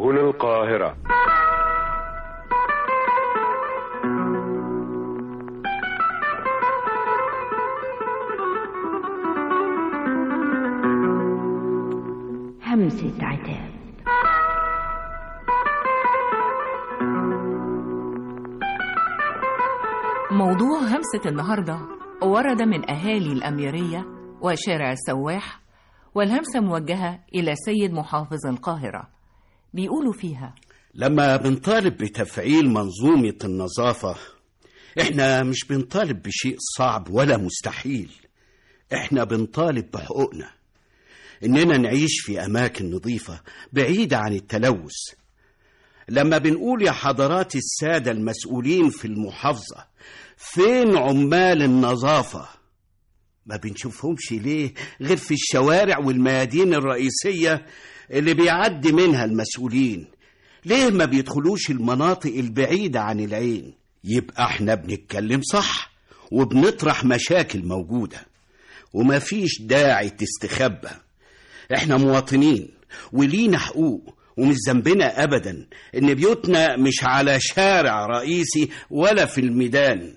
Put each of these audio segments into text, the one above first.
سبل القاهرة. همسة عتاب. موضوع همسة النهاردة ورد من أهالي الأميرية وشارع السواح، والهمسة موجهة إلى سيد محافظ القاهرة. بيقولوا فيها: لما بنطالب بتفعيل منظومة النظافة، احنا مش بنطالب بشيء صعب ولا مستحيل. احنا بنطالب بحقوقنا، اننا نعيش في اماكن نظيفة بعيدة عن التلوث. لما بنقول يا حضرات السادة المسؤولين في المحافظة، فين عمال النظافة؟ ما بنشوفهمش ليه غير في الشوارع والميادين الرئيسية اللي بيعدي منها المسؤولين؟ ليه ما بيدخلوش المناطق البعيدة عن العين؟ يبقى احنا بنتكلم صح وبنطرح مشاكل موجودة، وما فيش داعي تستخبى. احنا مواطنين ولينا حقوق، ومش ذنبنا ابدا ان بيوتنا مش على شارع رئيسي ولا في الميدان.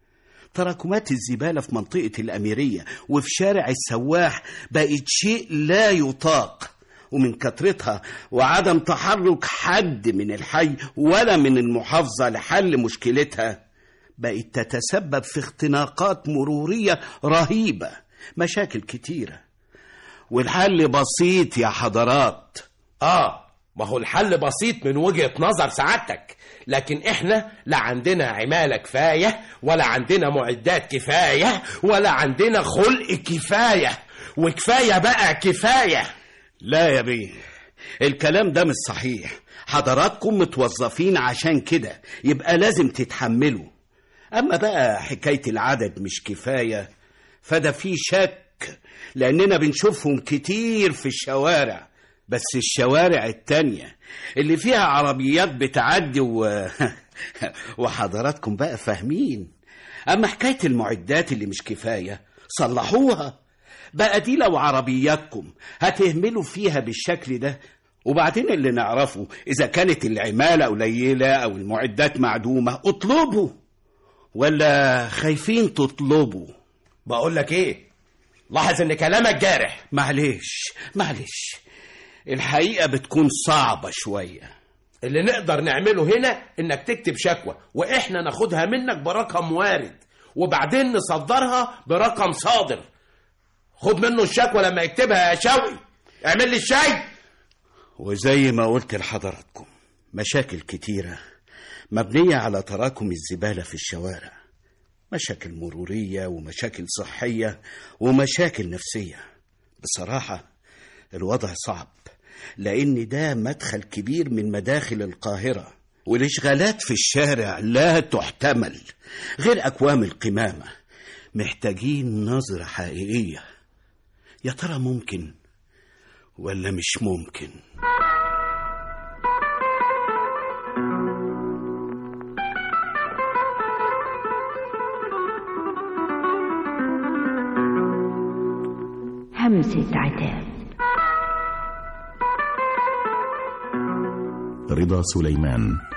تراكمات الزبالة في منطقة الأميرية وفي شارع السواح بقت شيء لا يطاق، ومن كثرتها وعدم تحرك حد من الحي ولا من المحافظة لحل مشكلتها بقت تتسبب في اختناقات مرورية رهيبة، مشاكل كتيرة. والحل بسيط يا حضرات. ما هو الحل بسيط من وجهة نظر سعادتك، لكن احنا لا عندنا عمالة كفاية، ولا عندنا معدات كفاية، ولا عندنا خلق كفاية. وكفاية بقى كفاية. لا يا بيه، الكلام ده مش صحيح. حضراتكم متوظفين عشان كده، يبقى لازم تتحملوا. اما بقى حكاية العدد مش كفاية فده فيه شك، لاننا بنشوفهم كتير في الشوارع، بس الشوارع التانية اللي فيها عربيات بتعدي وحضراتكم بقى فاهمين. اما حكاية المعدات اللي مش كفاية صلحوها بقى، دي لو عربياتكم هتهملوا فيها بالشكل ده. وبعدين اللي نعرفه، إذا كانت العمالة قليلة أو المعدات معدومة اطلبوا، ولا خايفين تطلبوا؟ بقول لك ايه، لاحظ ان كلامك جارح. معلش الحقيقة بتكون صعبة شوية. اللي نقدر نعمله هنا انك تكتب شكوى، واحنا ناخدها منك برقم وارد، وبعدين نصدرها برقم صادر. خد منه الشكوى لما يكتبها يا شوقي. اعمل لي الشاي. وزي ما قلت لحضراتكم، مشاكل كتيرة مبنية على تراكم الزبالة في الشوارع، مشاكل مرورية ومشاكل صحية ومشاكل نفسية. بصراحة الوضع صعب، لأن ده مدخل كبير من مداخل القاهرة، والإشغالات في الشارع لا تحتمل، غير أكوام القمامة. محتاجين نظرة حقيقية. يا ترى ممكن ولا مش ممكن؟ همسة عتاب. رضا سليمان.